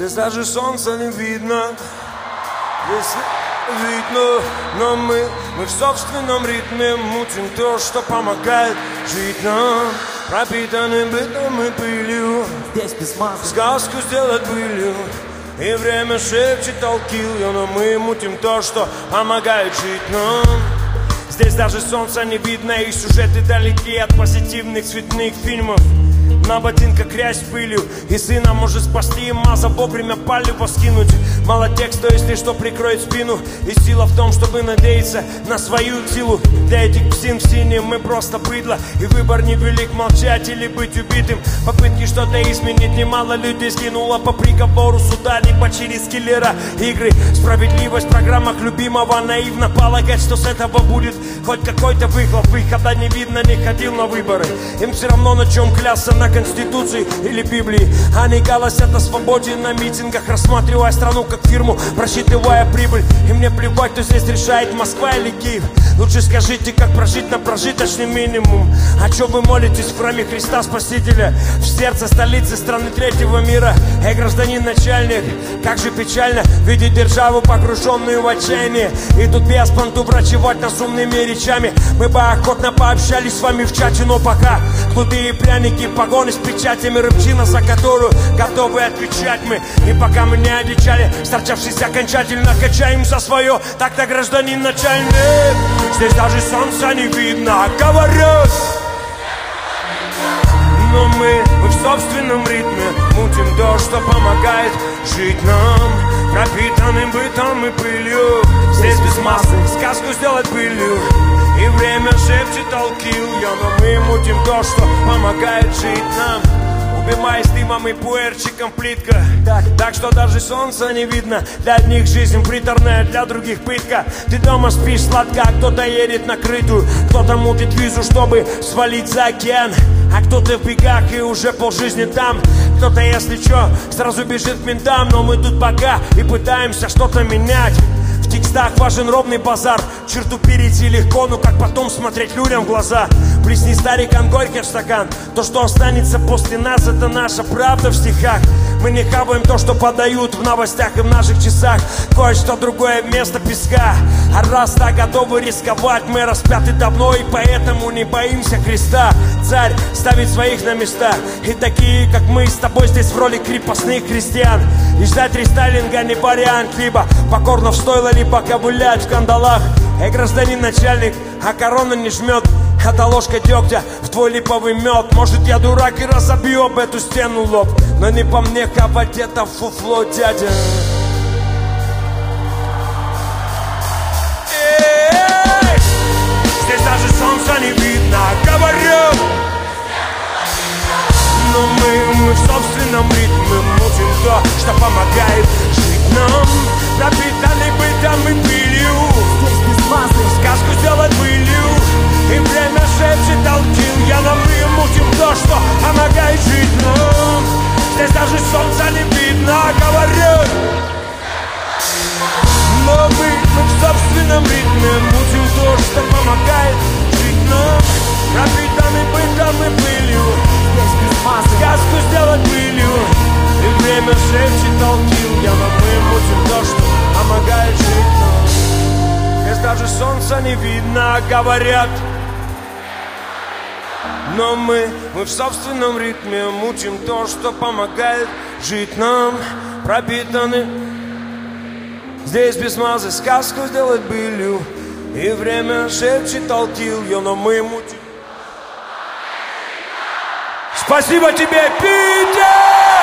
Здесь даже солнца не видно. Здесь видно, но мы в собственном ритме мутим то, что помогает жить нам. Пропитаны бытом и пылью, здесь без масок. Сказку сделать былью. И время шепчет толкилью, но мы мутим то, что помогает жить нам. Здесь даже солнца не видно, и сюжеты далеки от позитивных цветных фильмов. На ботинках грязь пылью, и сына может спасти, маза вовремя палево скинуть. Мало текста, если что, прикроет спину. И сила в том, чтобы надеяться на свою силу. Для этих псин в синем мы просто быдло. И выбор невелик, молчать или быть убитым. Попытки что-то изменить, немало людей сгинуло по приговору суда, либо через киллера. Игры, справедливость в программах любимого. Наивно полагать, что с этого будет хоть какой-то выхлоп. Выхода не видно, не ходил на выборы. Им все равно на чем клясться, на Конституции или Библии. Они голосят о свободе на митингах, рассматривая страну как фирму, просчитывая прибыль. И мне плевать, кто здесь решает, Москва или Киев. Лучше скажите, как прожить на прожиточный минимум. А чё вы молитесь в храме Христа Спасителя, в сердце столицы страны третьего мира? Эй, гражданин начальник, как же печально видеть державу, погруженную в отчаяние. И тут без понту врачевать нас умными речами. Мы бы охотно пообщались с вами в чате, но пока кнуты и пряники, погоны с печатями, рыбчина, за которую готовы отвечать мы. И пока мы не одичали, сторчавшись окончательно, качаем за свое. Так-то, гражданин начальник, здесь даже солнца не видно, говорят. Но мы в собственном ритме мутим то, что помогает жить нам. Пропитанным бытом и пылью, здесь без масок, сказку сделать былью. И время шепчет толкилью, но мы мутим то, что помогает жить нам. Убиваясь дымом и пуэрчиком плитка. Так что даже солнца не видно. Для одних жизнь приторная, для других пытка. Ты дома спишь сладко, а кто-то едет на крытую. Кто-то мутит визу, чтобы свалить за океан. А кто-то в бегах и уже полжизни там. Кто-то, если чё, сразу бежит к ментам. Но мы тут пока и пытаемся что-то менять. В текстах важен ровный базар. Черту перейти легко, но как потом смотреть людям в глаза? Плесни старикам горький в стакан. То, что останется после нас, это наша правда в стихах. Мы не хаваем то, что подают в новостях и в наших часах. Кое-что другое вместо песка. А раз так готовы рисковать, мы распяты давно, и поэтому не боимся креста. Царь ставит своих на места, и такие, как мы, с тобой здесь в роли крепостных христиан. И ждать рестайлинга не вариант, либо покорно в стойло, либо ковылять в кандалах. Эй, гражданин начальник, а корона не жмет. Это ложка дегтя в твой липовый мед. Может, я дурак и разобью об эту стену лоб, но не по мне хавать это фуфло, дядя. Эй, здесь даже солнца не видно, говорю. Но мы в собственном ритме мутим то, что помогает жить нам. Пропитаны бытом и пылью, сказку сделать былью. И время шепчет толкилью, но мы мутим то, что помогает жить нам. Здесь даже солнца не видно, говорят. Но мы в собственном ритме мутим то, что помогает жить нам. Пропитаны бытом и пылью, сказку сделать былью. И время шепчет толкилью, но мы мутим то, что помогает жить нам. Здесь даже солнца не видно, говорят. Но мы в собственном ритме мутим то, что помогает жить нам. Пропитаны здесь без мазы, сказку сделать былью. И время шепчет толкилью, но мы мутим. Спасибо тебе, Питер!